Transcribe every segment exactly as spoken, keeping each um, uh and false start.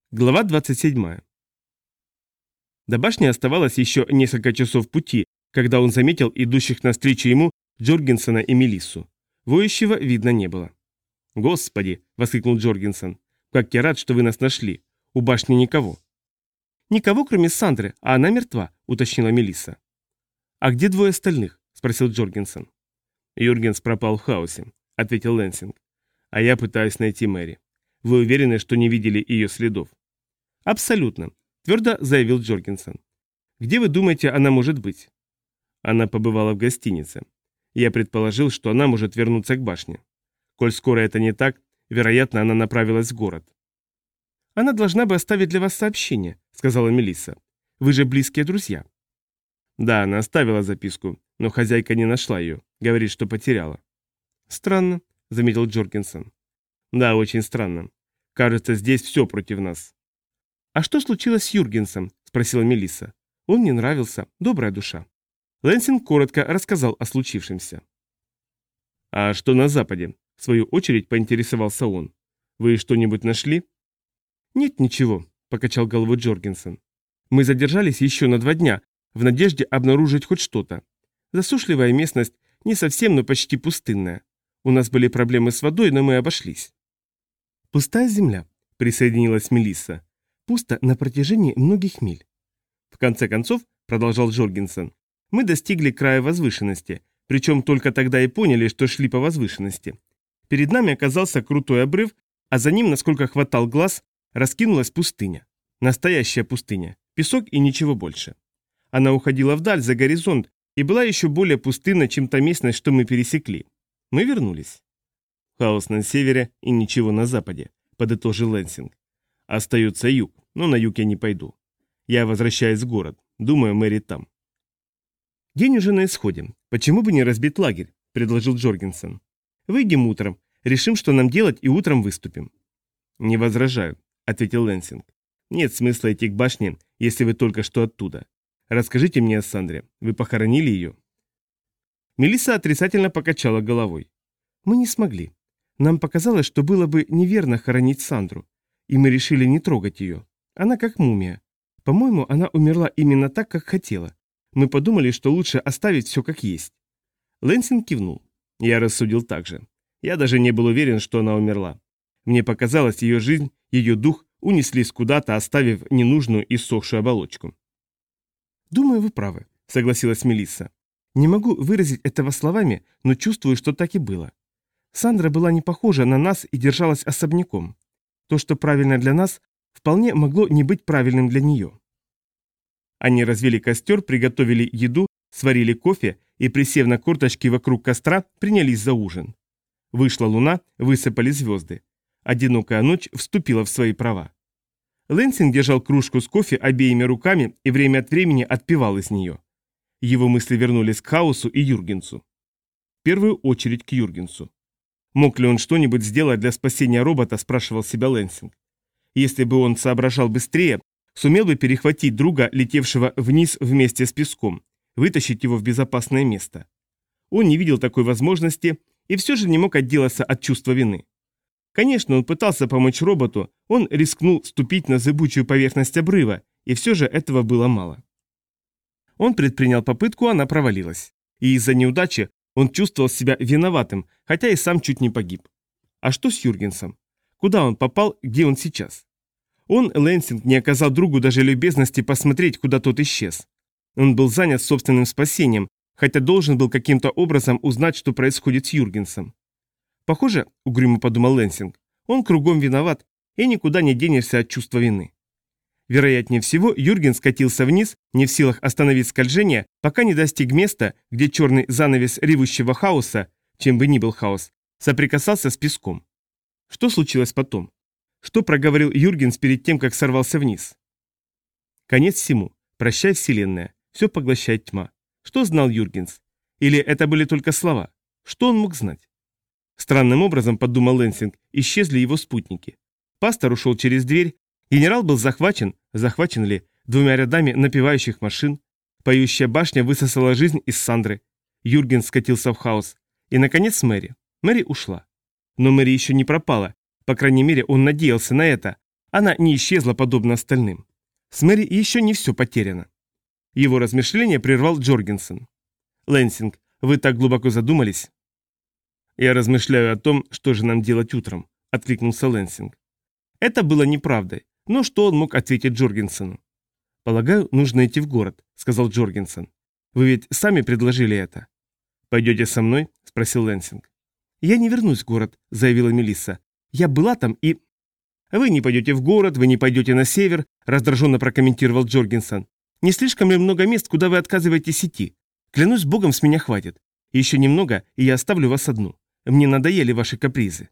Глава двадцать седьмая. До башни оставалось еще несколько часов пути, когда он заметил идущих навстречу ему Джоргенсена и Мелиссу. Воющего видно не было. «Господи!» — воскликнул Джоргенсен. «Как я рад, что вы нас нашли. У башни никого». «Никого, кроме Сандры, а она мертва», — уточнила Мелисса. «А где двое остальных?» — спросил Джоргенсен. «Юргенс пропал в хаосе», — ответил Лэнсинг. «А я пытаюсь найти Мэри. Вы уверены, что не видели ее следов?» «Абсолютно», — твердо заявил Джоргенсен. «Где вы думаете, она может быть?» Она побывала в гостинице. Я предположил, что она может вернуться к башне. Коль скоро это не так, вероятно, она направилась в город. «Она должна бы оставить для вас сообщение», — сказала Мелисса. «Вы же близкие друзья». «Да, она оставила записку, но хозяйка не нашла ее. Говорит, что потеряла». «Странно», — заметил Джоргенсен. «Да, очень странно. Кажется, здесь все против нас». «А что случилось с Юргенсом?» – спросила Мелисса. «Он мне нравился, добрая душа». Лэнсинг коротко рассказал о случившемся. «А что на западе?» – в свою очередь поинтересовался он. «Вы что-нибудь нашли?» «Нет, ничего», – покачал головой Джоргенсен. «Мы задержались еще на два дня, в надежде обнаружить хоть что-то. Засушливая местность, не совсем, но почти пустынная. У нас были проблемы с водой, но мы обошлись». «Пустая земля», – присоединилась Мелисса. «Пусто на протяжении многих миль». «В конце концов», — продолжал Джоргенсен, — «мы достигли края возвышенности, причем только тогда и поняли, что шли по возвышенности. Перед нами оказался крутой обрыв, а за ним, насколько хватал глаз, раскинулась пустыня. Настоящая пустыня, песок и ничего больше. Она уходила вдаль, за горизонт, и была еще более пустынна, чем та местность, что мы пересекли. Мы вернулись». «Хаос на севере и ничего на западе», — подытожил Лэнсинг. «Остается юг, но на юг я не пойду. Я возвращаюсь в город. Думаю, Мэри там». «День уже на исходе. Почему бы не разбить лагерь?» – предложил Джоргенсен. «Выйдем утром, решим, что нам делать, и утром выступим». «Не возражаю», – ответил Лэнсинг. «Нет смысла идти к башне, если вы только что оттуда. Расскажите мне о Сандре. Вы похоронили ее?» Мелисса отрицательно покачала головой. «Мы не смогли. Нам показалось, что было бы неверно хоронить Сандру. И мы решили не трогать ее. Она как мумия. По-моему, она умерла именно так, как хотела. Мы подумали, что лучше оставить все как есть». Лэнсинг кивнул. Я рассудил так же. Я даже не был уверен, что она умерла. Мне показалось, ее жизнь, ее дух унеслись куда-то, оставив ненужную и сохшую оболочку. «Думаю, вы правы», — согласилась Мелисса. «Не могу выразить этого словами, но чувствую, что так и было. Сандра была не похожа на нас и держалась особняком. То, что правильно для нас, вполне могло не быть правильным для нее». Они развели костер, приготовили еду, сварили кофе и, присев на корточки вокруг костра, принялись за ужин. Вышла луна, высыпали звезды. Одинокая ночь вступила в свои права. Лэнсинг держал кружку с кофе обеими руками и время от времени отпивал из нее. Его мысли вернулись к Хаосу и Юргенсу. В первую очередь к Юргенсу. Мог ли он что-нибудь сделать для спасения робота, спрашивал себя Лэнсинг. Если бы он соображал быстрее, сумел бы перехватить друга, летевшего вниз вместе с песком, вытащить его в безопасное место. Он не видел такой возможности и все же не мог отделаться от чувства вины. Конечно, он пытался помочь роботу, он рискнул ступить на зыбучую поверхность обрыва, и все же этого было мало. Он предпринял попытку, она провалилась. И из-за неудачи он чувствовал себя виноватым, хотя и сам чуть не погиб. А что с Юргенсом? Куда он попал, где он сейчас? Он, Лэнсинг, не оказал другу даже любезности посмотреть, куда тот исчез. Он был занят собственным спасением, хотя должен был каким-то образом узнать, что происходит с Юргенсом. Похоже, угрюмо подумал Лэнсинг, он кругом виноват, и никуда не денешься от чувства вины. Вероятнее всего, Юрген скатился вниз, не в силах остановить скольжение, пока не достиг места, где черный занавес ревущего хаоса, чем бы ни был хаос, соприкасался с песком. Что случилось потом? Что проговорил Юргенс перед тем, как сорвался вниз? Конец всему. Прощай, Вселенная. Все поглощает тьма. Что знал Юргенс? Или это были только слова? Что он мог знать? Странным образом, подумал Лэнсинг, исчезли его спутники. Пастор ушел через дверь. Генерал был захвачен, захвачен ли, двумя рядами напевающих машин. Поющая башня высосала жизнь из Сандры. Юрген скатился в хаос. И, наконец, Мэри. Мэри ушла. Но Мэри еще не пропала. По крайней мере, он надеялся на это. Она не исчезла подобно остальным. С Мэри еще не все потеряно. Его размышления прервал Джоргенсен. «Лэнсинг, вы так глубоко задумались?» «Я размышляю о том, что же нам делать утром», — откликнулся Лэнсинг. Это было неправдой, но что он мог ответить Джоргенсену? «Полагаю, нужно идти в город», — сказал Джоргенсен. «Вы ведь сами предложили это». «Пойдете со мной?» — спросил Лэнсинг. «Я не вернусь в город», — заявила Мелисса. «Я была там и...» «Вы не пойдете в город, вы не пойдете на север», — раздраженно прокомментировал Джоргенсен. «Не слишком ли много мест, куда вы отказываетесь идти? Клянусь богом, с меня хватит. Еще немного, и я оставлю вас одну. Мне надоели ваши капризы».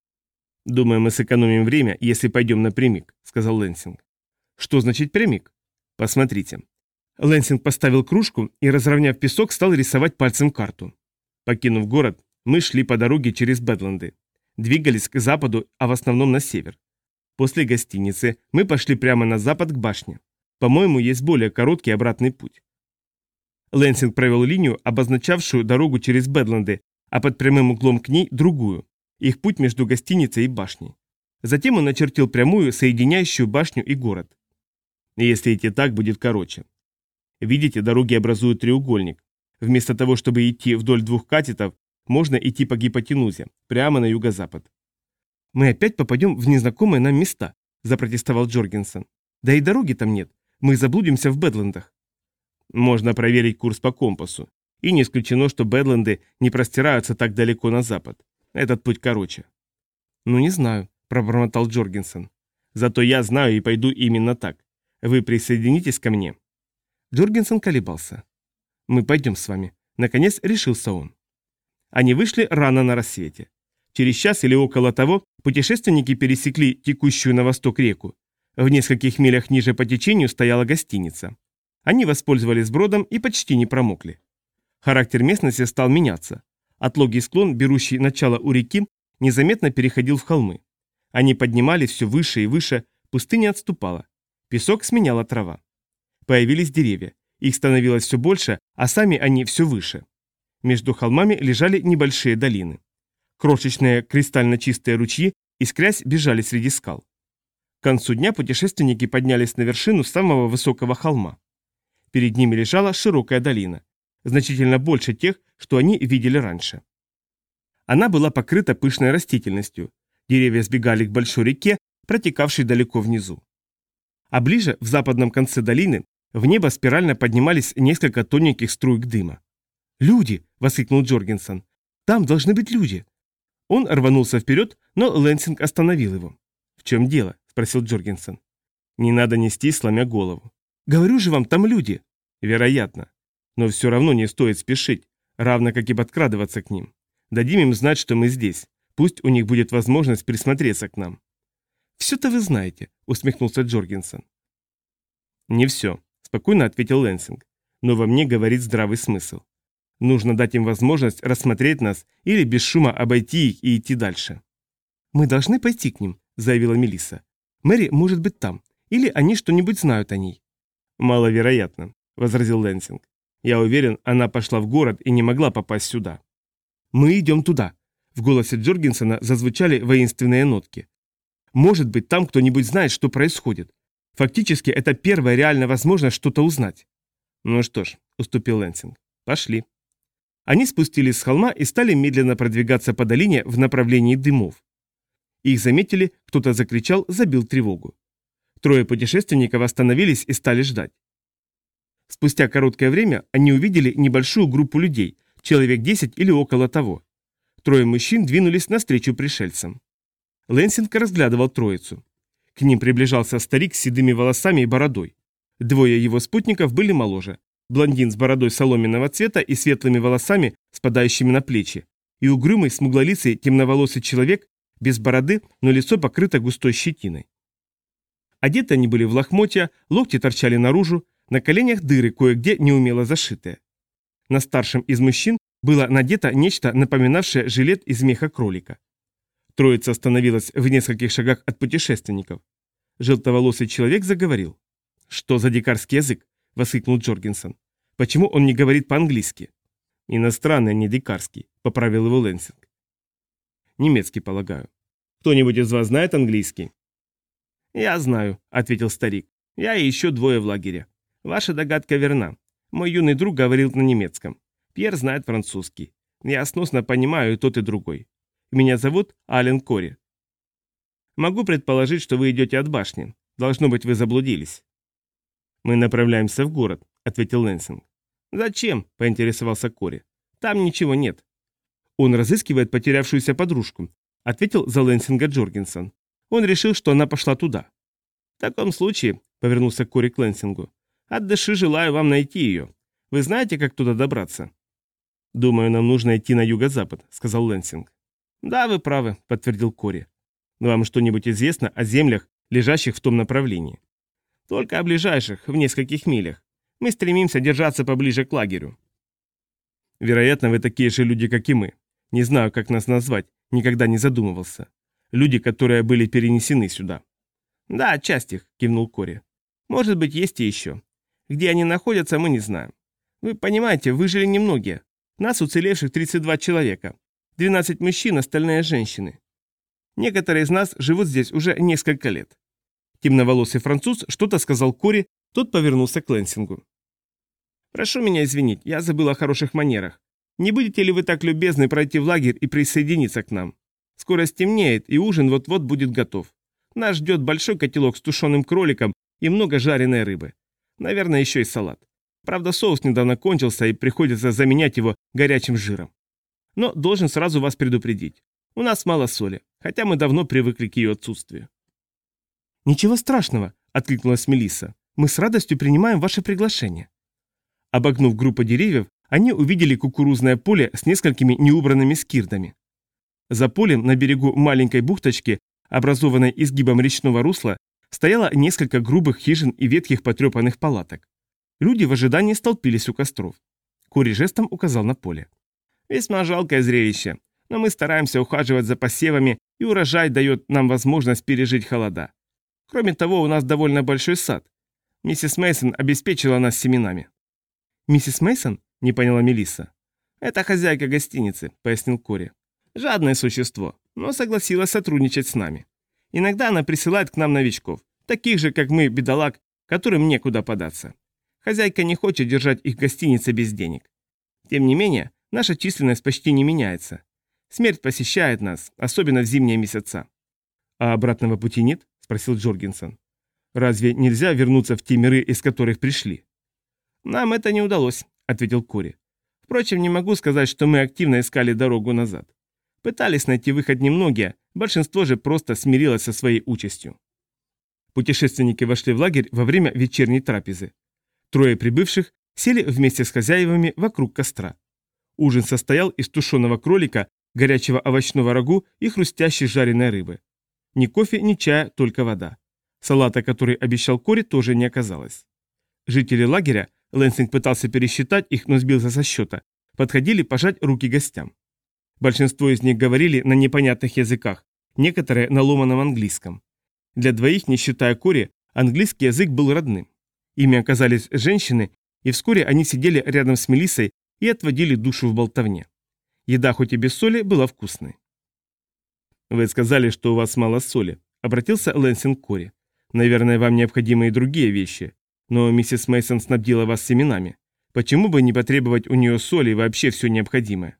«Думаю, мы сэкономим время, если пойдем напрямик», — сказал Лэнсинг. «Что значит прямик?» «Посмотрите». Лэнсинг поставил кружку и, разровняв песок, стал рисовать пальцем карту. Покинув город, мы шли по дороге через Бэдленды. Двигались к западу, а в основном на север. После гостиницы мы пошли прямо на запад к башне. По-моему, есть более короткий обратный путь. Лэнсинг провел линию, обозначавшую дорогу через Бэдленды, а под прямым углом к ней другую, их путь между гостиницей и башней. Затем он начертил прямую, соединяющую башню и город. Если идти так, будет короче. Видите, дороги образуют треугольник. Вместо того, чтобы идти вдоль двух катетов, можно идти по гипотенузе, прямо на юго-запад. «Мы опять попадем в незнакомые нам места», – запротестовал Джоргенсен. «Да и дороги там нет. Мы заблудимся в Бэдлендах». «Можно проверить курс по компасу. И не исключено, что Бэдленды не простираются так далеко на запад. Этот путь короче». «Ну, не знаю», – пробормотал Джоргенсен. «Зато я знаю и пойду именно так. Вы присоединитесь ко мне?» Джоргенсен колебался. «Мы пойдем с вами», – наконец решился он. Они вышли рано на рассвете. Через час или около того путешественники пересекли текущую на восток реку. В нескольких милях ниже по течению стояла гостиница. Они воспользовались бродом и почти не промокли. Характер местности стал меняться. Отлогий склон, берущий начало у реки, незаметно переходил в холмы. Они поднимались все выше и выше, пустыня отступала. Песок сменяла трава. Появились деревья. Их становилось все больше, а сами они все выше. Между холмами лежали небольшие долины. Крошечные кристально чистые ручьи, искрясь, бежали среди скал. К концу дня путешественники поднялись на вершину самого высокого холма. Перед ними лежала широкая долина, значительно больше тех, что они видели раньше. Она была покрыта пышной растительностью. Деревья сбегали к большой реке, протекавшей далеко внизу. А ближе, в западном конце долины, в небо спирально поднимались несколько тоненьких струйк дыма. «Люди!» — воскликнул Джоргенсен. «Там должны быть люди!» Он рванулся вперед, но Лэнсинг остановил его. «В чем дело?» — спросил Джоргенсен. «Не надо нести, сломя голову». «Говорю же вам, там люди!» «Вероятно. Но все равно не стоит спешить, равно как и подкрадываться к ним. Дадим им знать, что мы здесь. Пусть у них будет возможность присмотреться к нам». «Все-то вы знаете», — усмехнулся Джоргенсен. «Не все», — спокойно ответил Лэнсинг. «Но во мне говорит здравый смысл. Нужно дать им возможность рассмотреть нас или без шума обойти их и идти дальше». «Мы должны пойти к ним», — заявила Мелисса. «Мэри может быть там, или они что-нибудь знают о ней». «Маловероятно», — возразил Лэнсинг. «Я уверен, она пошла в город и не могла попасть сюда». «Мы идем туда», — в голосе Джоргенсена зазвучали воинственные нотки. «Может быть, там кто-нибудь знает, что происходит. Фактически, это первая реальная возможность что-то узнать». «Ну что ж», — уступил Лэнсинг, — «пошли». Они спустились с холма и стали медленно продвигаться по долине в направлении дымов. Их заметили, кто-то закричал, забил тревогу. Трое путешественников остановились и стали ждать. Спустя короткое время они увидели небольшую группу людей, человек десять или около того. Трое мужчин двинулись навстречу пришельцам. Лэнсинг разглядывал троицу. К ним приближался старик с седыми волосами и бородой. Двое его спутников были моложе. Блондин с бородой соломенного цвета и светлыми волосами, спадающими на плечи, и угрюмый, смуглолицый, темноволосый человек, без бороды, но лицо покрыто густой щетиной. Одеты они были в лохмотья, локти торчали наружу, на коленях дыры кое-где неумело зашитые. На старшем из мужчин было надето нечто, напоминавшее жилет из меха кролика. Троица остановилась в нескольких шагах от путешественников. Желтоволосый человек заговорил. «Что за дикарский язык?» — воскликнул Джоргенсен. «Почему он не говорит по-английски?» «Иностранный, а не дикарский», — поправил его Лэнсинг. «Немецкий, полагаю. Кто-нибудь из вас знает английский?» «Я знаю», — ответил старик. «Я и еще двое в лагере. Ваша догадка верна. Мой юный друг говорил на немецком. Пьер знает французский. Я сносно понимаю и тот, и другой. Меня зовут Ален Кори. Могу предположить, что вы идете от башни. Должно быть, вы заблудились». «Мы направляемся в город», — ответил Лэнсинг. «Зачем?» — поинтересовался Кори. «Там ничего нет». «Он разыскивает потерявшуюся подружку», — ответил за Лэнсинга Джоргенсон. «Он решил, что она пошла туда». «В таком случае», — повернулся Кори к Лэнсингу, — «от души желаю вам найти ее. Вы знаете, как туда добраться?» «Думаю, нам нужно идти на юго-запад», — сказал Лэнсинг. «Да, вы правы», — подтвердил Кори. «Вам что-нибудь известно о землях, лежащих в том направлении?» «Только о ближайших, в нескольких милях. Мы стремимся держаться поближе к лагерю». «Вероятно, вы такие же люди, как и мы. Не знаю, как нас назвать, никогда не задумывался. Люди, которые были перенесены сюда». «Да, часть их», — кивнул Кори. «Может быть, есть и еще. Где они находятся, мы не знаем. Вы понимаете, выжили немногие. Нас уцелевших тридцать два человека. двенадцать мужчин, остальные женщины. Некоторые из нас живут здесь уже несколько лет». Темноволосый француз что-то сказал Кори, тот повернулся к Лэнсингу. «Прошу меня извинить, я забыл о хороших манерах. Не будете ли вы так любезны пройти в лагерь и присоединиться к нам? Скоро стемнеет, и ужин вот-вот будет готов. Нас ждет большой котелок с тушеным кроликом и много жареной рыбы. Наверное, еще и салат. Правда, соус недавно кончился, и приходится заменять его горячим жиром. Но должен сразу вас предупредить. У нас мало соли, хотя мы давно привыкли к ее отсутствию». «Ничего страшного», — откликнулась Мелисса. «Мы с радостью принимаем ваше приглашение». Обогнув группу деревьев, они увидели кукурузное поле с несколькими неубранными скирдами. За полем на берегу маленькой бухточки, образованной изгибом речного русла, стояло несколько грубых хижин и ветхих потрепанных палаток. Люди в ожидании столпились у костров. Кори жестом указал на поле. «Весьма жалкое зрелище, но мы стараемся ухаживать за посевами, и урожай дает нам возможность пережить холода. Кроме того, у нас довольно большой сад. Миссис Мейсон обеспечила нас семенами». «Миссис Мейсон?» — не поняла Мелисса. «Это хозяйка гостиницы», — пояснил Кори. «Жадное существо, но согласилась сотрудничать с нами. Иногда она присылает к нам новичков, таких же, как мы, бедолаг, которым некуда податься. Хозяйка не хочет держать их в гостинице без денег. Тем не менее, наша численность почти не меняется. Смерть посещает нас, особенно в зимние месяца». «А обратного пути нет?» — спросил Джоргенсон. «Разве нельзя вернуться в те миры, из которых пришли?» «Нам это не удалось», — ответил Кори. «Впрочем, не могу сказать, что мы активно искали дорогу назад. Пытались найти выход немногие, большинство же просто смирилось со своей участью». Путешественники вошли в лагерь во время вечерней трапезы. Трое прибывших сели вместе с хозяевами вокруг костра. Ужин состоял из тушеного кролика, горячего овощного рагу и хрустящей жареной рыбы. Ни кофе, ни чая, только вода. Салата, который обещал Кори, тоже не оказалось. Жители лагеря, Лэнсинг пытался пересчитать их, но сбился со счета, подходили пожать руки гостям. Большинство из них говорили на непонятных языках, некоторые на ломаном английском. Для двоих, не считая Кори, английский язык был родным. Ими оказались женщины, и вскоре они сидели рядом с Мелиссой и отводили душу в болтовне. Еда, хоть и без соли, была вкусной. «Вы сказали, что у вас мало соли», — обратился Лэнсинг к Кори. «Наверное, вам необходимы и другие вещи. Но миссис Мейсон снабдила вас семенами. Почему бы не потребовать у нее соли и вообще все необходимое?»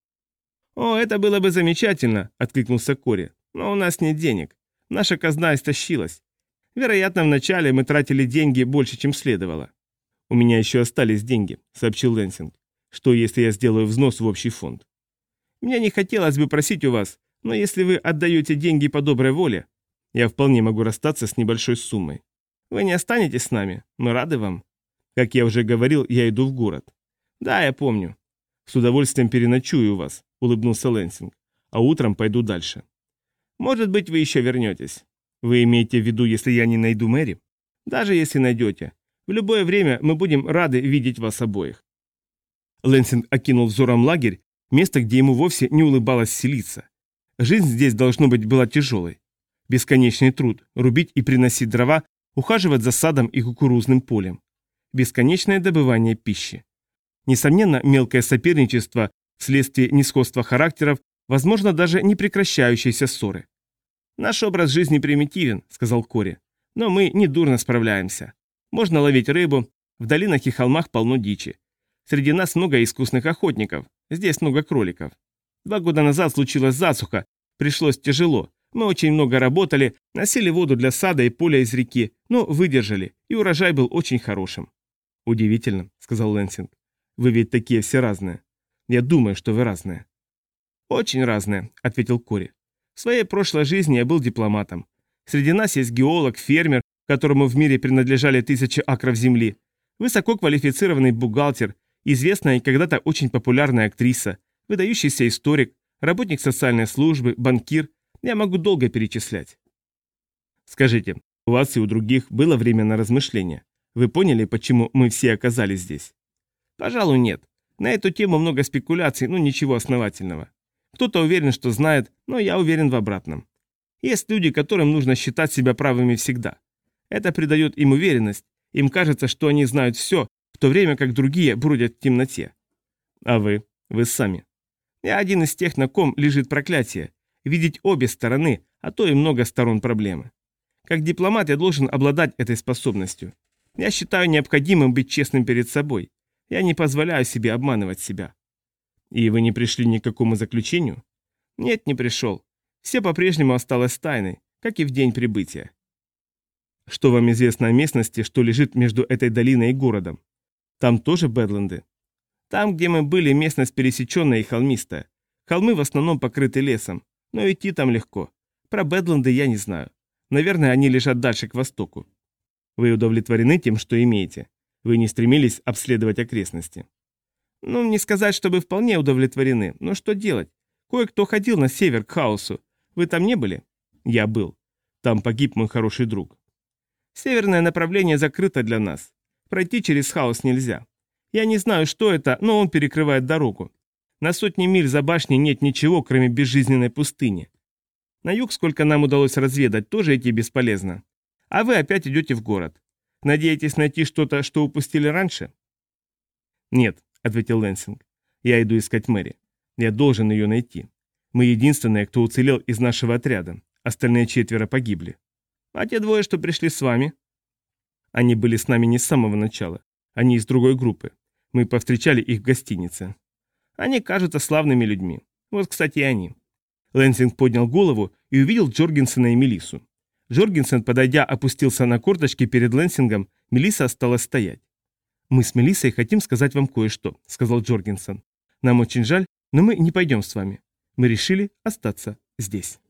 «О, это было бы замечательно», — откликнулся Кори. «Но у нас нет денег. Наша казна истощилась. Вероятно, вначале мы тратили деньги больше, чем следовало». «У меня еще остались деньги», — сообщил Лэнсинг. «Что, если я сделаю взнос в общий фонд?» «Мне не хотелось бы просить у вас, но если вы отдаете деньги по доброй воле, я вполне могу расстаться с небольшой суммой. Вы не останетесь с нами, мы рады вам. Как я уже говорил, я иду в город». «Да, я помню». «С удовольствием переночую у вас», — улыбнулся Лэнсинг. «А утром пойду дальше». «Может быть, вы еще вернетесь». «Вы имеете в виду, если я не найду Мэри?» «Даже если найдете. В любое время мы будем рады видеть вас обоих». Лэнсинг окинул взором лагерь, место, где ему вовсе не улыбалось селиться. Жизнь здесь, должно быть, была тяжелой. Бесконечный труд – рубить и приносить дрова, ухаживать за садом и кукурузным полем. Бесконечное добывание пищи. Несомненно, мелкое соперничество вследствие несходства характеров, возможно, даже непрекращающиеся ссоры. «Наш образ жизни примитивен», — сказал Кори. «Но мы недурно справляемся. Можно ловить рыбу, в долинах и холмах полно дичи. Среди нас много искусных охотников, здесь много кроликов. Два года назад случилась засуха, пришлось тяжело. Мы очень много работали, носили воду для сада и поля из реки, но выдержали, и урожай был очень хорошим». «Удивительно», — сказал Лэнсинг. «Вы ведь такие все разные. Я думаю, что вы разные». «Очень разные», — ответил Кори. «В своей прошлой жизни я был дипломатом. Среди нас есть геолог, фермер, которому в мире принадлежали тысячи акров земли, высококвалифицированный бухгалтер, известная и когда-то очень популярная актриса, выдающийся историк, работник социальной службы, банкир. Я могу долго перечислять». «Скажите, у вас и у других было время на размышления? Вы поняли, почему мы все оказались здесь?» «Пожалуй, нет. На эту тему много спекуляций, но ничего основательного. Кто-то уверен, что знает, но я уверен в обратном. Есть люди, которым нужно считать себя правыми всегда. Это придает им уверенность, им кажется, что они знают все, в то время как другие бродят в темноте». «А вы? Вы сами?» «Я один из тех, на ком лежит проклятие. Видеть обе стороны, а то и много сторон проблемы. Как дипломат я должен обладать этой способностью. Я считаю необходимым быть честным перед собой. Я не позволяю себе обманывать себя». «И вы не пришли ни к какому заключению?» «Нет, не пришел. Все по-прежнему осталось тайной, как и в день прибытия». «Что вам известно о местности, что лежит между этой долиной и городом? Там тоже Бэдленды?» «Там, где мы были, местность пересеченная и холмистая. Холмы в основном покрыты лесом, но идти там легко. Про Бэдленды я не знаю. Наверное, они лежат дальше к востоку». «Вы удовлетворены тем, что имеете? Вы не стремились обследовать окрестности?» «Ну, не сказать, чтобы вполне удовлетворены, но что делать? Кое-кто ходил на север к хаосу. Вы там не были?» «Я был. Там погиб мой хороший друг». «Северное направление закрыто для нас. Пройти через хаос нельзя. Я не знаю, что это, но он перекрывает дорогу. На сотни миль за башней нет ничего, кроме безжизненной пустыни. На юг, сколько нам удалось разведать, тоже идти бесполезно. А вы опять идете в город. Надеетесь найти что-то, что упустили раньше?» «Нет», — ответил Лэнсинг. «Я иду искать Мэри. Я должен ее найти. Мы единственные, кто уцелел из нашего отряда. Остальные четверо погибли». «А те двое, что пришли с вами?» «Они были с нами не с самого начала. Они из другой группы. Мы повстречали их в гостинице». «Они кажутся славными людьми. Вот, кстати, и они». Лэнсинг поднял голову и увидел Джоргенсена и Мелиссу. Джоргенсен, подойдя, опустился на корточки перед Лэнсингом, Мелисса осталась стоять. «Мы с Мелиссой хотим сказать вам кое-что», — сказал Джоргенсен. «Нам очень жаль, но мы не пойдем с вами. Мы решили остаться здесь».